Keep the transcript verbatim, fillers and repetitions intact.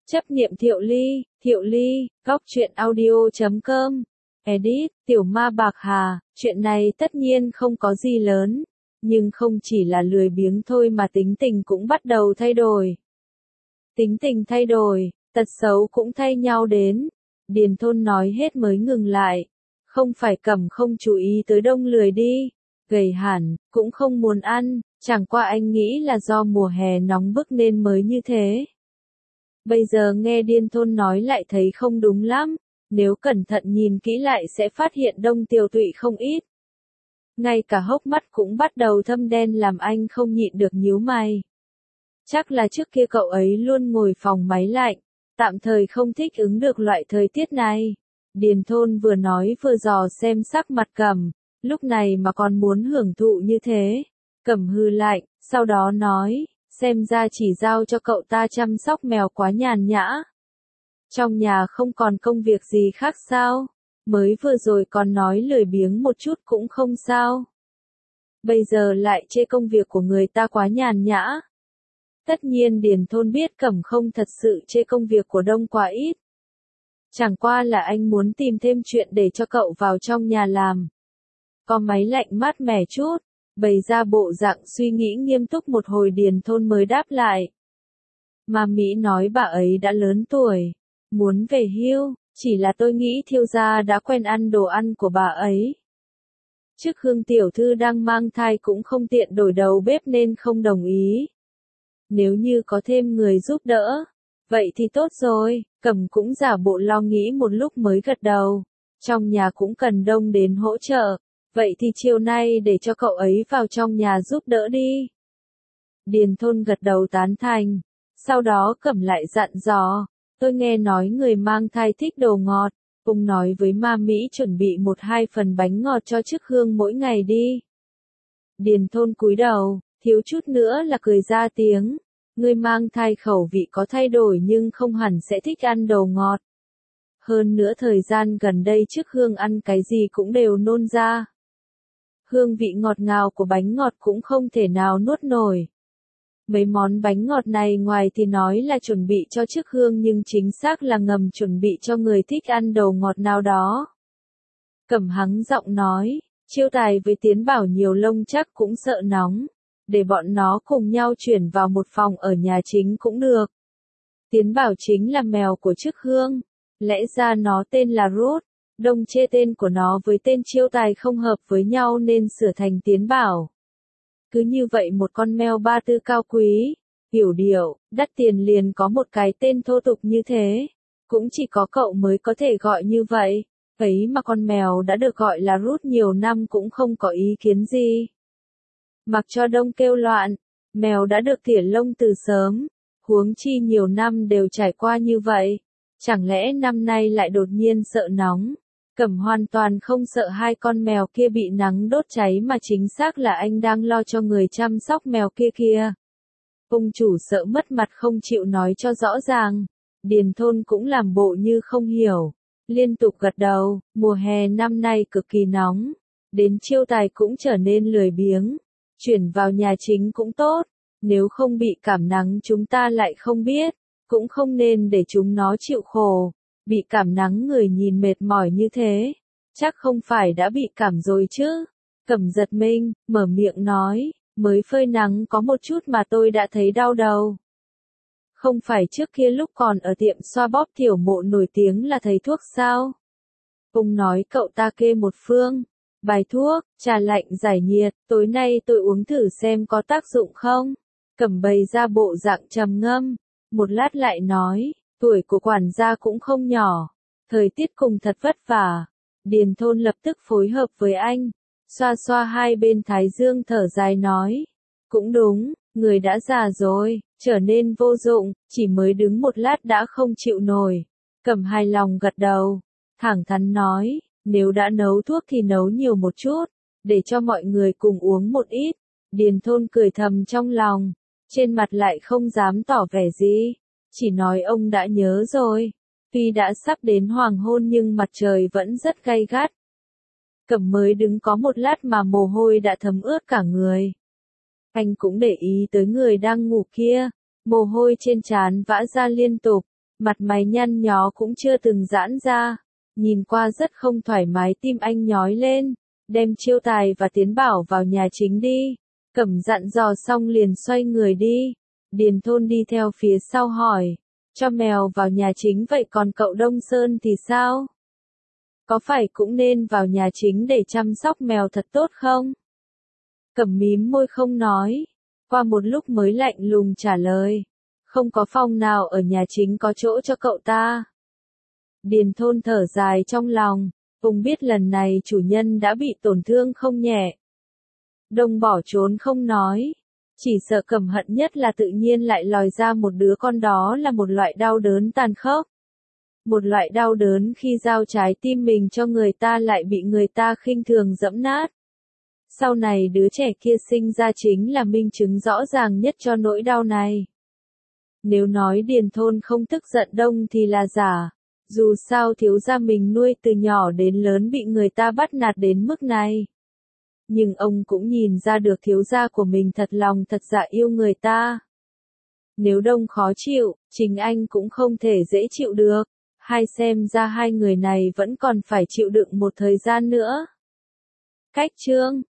Chấp niệm Thiệu Ly, Thiệu Ly, góc truyện audio chấm com. Edit, Tiểu Ma Bạc Hà, chuyện này tất nhiên không có gì lớn, nhưng không chỉ là lười biếng thôi mà tính tình cũng bắt đầu thay đổi. Tính tình thay đổi, tật xấu cũng thay nhau đến. Điền Thôn nói hết mới ngừng lại. Không phải Cẩm không chú ý tới đông lười đi, gầy hẳn, cũng không muốn ăn, chẳng qua anh nghĩ là do mùa hè nóng bức nên mới như thế. Bây giờ nghe Điền Thôn nói lại thấy không đúng lắm, nếu cẩn thận nhìn kỹ lại sẽ phát hiện đông tiều tụy không ít. Ngay cả hốc mắt cũng bắt đầu thâm đen làm anh không nhịn được nhíu mày. Chắc là trước kia cậu ấy luôn ngồi phòng máy lạnh, tạm thời không thích ứng được loại thời tiết này. Điền Thôn vừa nói vừa dò xem sắc mặt Cẩm, lúc này mà còn muốn hưởng thụ như thế. Cẩm hừ lạnh, sau đó nói, xem ra chỉ giao cho cậu ta chăm sóc mèo quá nhàn nhã. Trong nhà không còn công việc gì khác sao? Mới vừa rồi còn nói lười biếng một chút cũng không sao. Bây giờ lại chê công việc của người ta quá nhàn nhã. Tất nhiên Điền Thôn biết Cẩm không thật sự chê công việc của Đông quá ít. Chẳng qua là anh muốn tìm thêm chuyện để cho cậu vào trong nhà làm. Có máy lạnh mát mẻ chút, bày ra bộ dạng suy nghĩ nghiêm túc một hồi Điền Thôn mới đáp lại. Mà Mỹ nói bà ấy đã lớn tuổi, muốn về hưu, chỉ là tôi nghĩ Thiêu gia đã quen ăn đồ ăn của bà ấy. Trước Hương tiểu thư đang mang thai cũng không tiện đổi đầu bếp nên không đồng ý. Nếu như có thêm người giúp đỡ, vậy thì tốt rồi. Cẩm cũng giả bộ lo nghĩ một lúc mới gật đầu. Trong nhà cũng cần Đông đến hỗ trợ, vậy thì chiều nay để cho cậu ấy vào trong nhà giúp đỡ đi. Điền Thôn gật đầu tán thành, sau đó Cẩm lại dặn dò, tôi nghe nói người mang thai thích đồ ngọt, ông nói với Ma Mỹ chuẩn bị một hai phần bánh ngọt cho Trước Hương mỗi ngày đi. Điền Thôn cúi đầu, thiếu chút nữa là cười ra tiếng. Người mang thai khẩu vị có thay đổi nhưng không hẳn sẽ thích ăn đồ ngọt. Hơn nữa thời gian gần đây Trước Hương ăn cái gì cũng đều nôn ra. Hương vị ngọt ngào của bánh ngọt cũng không thể nào nuốt nổi. Mấy món bánh ngọt này ngoài thì nói là chuẩn bị cho Trước Hương nhưng chính xác là ngầm chuẩn bị cho người thích ăn đồ ngọt nào đó. Cẩm hắng giọng nói, Chiêu Tài với Tiến Bảo nhiều lông chắc cũng sợ nóng. Để bọn nó cùng nhau chuyển vào một phòng ở nhà chính cũng được. Tiến Bảo chính là mèo của Trước Hương. Lẽ ra nó tên là Ruth. Đông chê tên của nó với tên Chiêu Tài không hợp với nhau nên sửa thành Tiến Bảo. Cứ như vậy một con mèo ba tư cao quý, hiểu điệu, đắt tiền liền có một cái tên thô tục như thế. Cũng chỉ có cậu mới có thể gọi như vậy. Ấy mà con mèo đã được gọi là Ruth nhiều năm cũng không có ý kiến gì. Mặc cho Đông kêu loạn, mèo đã được tỉa lông từ sớm, huống chi nhiều năm đều trải qua như vậy. Chẳng lẽ năm nay lại đột nhiên sợ nóng? Cẩm hoàn toàn không sợ hai con mèo kia bị nắng đốt cháy mà chính xác là anh đang lo cho người chăm sóc mèo kia kia. Ông chủ sợ mất mặt không chịu nói cho rõ ràng. Điền Thôn cũng làm bộ như không hiểu. Liên tục gật đầu, mùa hè năm nay cực kỳ nóng. Đến Chiêu Tài cũng trở nên lười biếng. Chuyển vào nhà chính cũng tốt, nếu không bị cảm nắng chúng ta lại không biết, cũng không nên để chúng nó chịu khổ, bị cảm nắng người nhìn mệt mỏi như thế, chắc không phải đã bị cảm rồi chứ. Cẩm giật mình, mở miệng nói, mới phơi nắng có một chút mà tôi đã thấy đau đầu. Không phải trước kia lúc còn ở tiệm xoa bóp Tiểu Mộ nổi tiếng là thầy thuốc sao? Ông nói cậu ta kê một phương. Bài thuốc, trà lạnh giải nhiệt, tối nay tôi uống thử xem có tác dụng không. Cẩm bày ra bộ dạng trầm ngâm, một lát lại nói, tuổi của quản gia cũng không nhỏ, thời tiết cùng thật vất vả. Điền Thôn lập tức phối hợp với anh, xoa xoa hai bên thái dương thở dài nói, cũng đúng, người đã già rồi, trở nên vô dụng, chỉ mới đứng một lát đã không chịu nổi. Cẩm hài lòng gật đầu, thẳng thắn nói. Nếu đã nấu thuốc thì nấu nhiều một chút, để cho mọi người cùng uống một ít. Điền Thôn cười thầm trong lòng, trên mặt lại không dám tỏ vẻ gì, chỉ nói ông đã nhớ rồi. Tuy đã sắp đến hoàng hôn nhưng mặt trời vẫn rất gay gắt. Cẩm mới đứng có một lát mà mồ hôi đã thấm ướt cả người. Anh cũng để ý tới người đang ngủ kia, mồ hôi trên trán vã ra liên tục, Mặt mày nhăn nhó cũng chưa từng giãn ra, nhìn qua rất không thoải mái. Tim anh nhói lên, đem Chiêu Tài và Tiến Bảo vào nhà chính đi. Cẩm dặn dò xong liền xoay người đi. Điền Thôn đi theo phía sau hỏi, cho mèo vào nhà chính vậy còn cậu Đông Sơn thì sao? Có phải cũng nên vào nhà chính để chăm sóc mèo thật tốt không? Cẩm mím môi không nói, qua một lúc mới lạnh lùng trả lời, không có phòng nào ở nhà chính có chỗ cho cậu ta. Điền Thôn thở dài trong lòng, ông biết lần này chủ nhân đã bị tổn thương không nhẹ. Đông bỏ trốn không nói, chỉ sợ Cẩm hận nhất là tự nhiên lại lòi ra một đứa con, đó là một loại đau đớn tàn khốc. Một loại đau đớn khi giao trái tim mình cho người ta lại bị người ta khinh thường giẫm nát. Sau này đứa trẻ kia sinh ra chính là minh chứng rõ ràng nhất cho nỗi đau này. Nếu nói Điền Thôn không tức giận Đông thì là giả, dù sao thiếu gia mình nuôi từ nhỏ đến lớn bị người ta bắt nạt đến mức này. Nhưng ông cũng nhìn ra được thiếu gia của mình thật lòng thật dạ yêu người ta. Nếu Đông khó chịu, chính anh cũng không thể dễ chịu được. Hay xem ra hai người này vẫn còn phải chịu đựng một thời gian nữa. Cách chương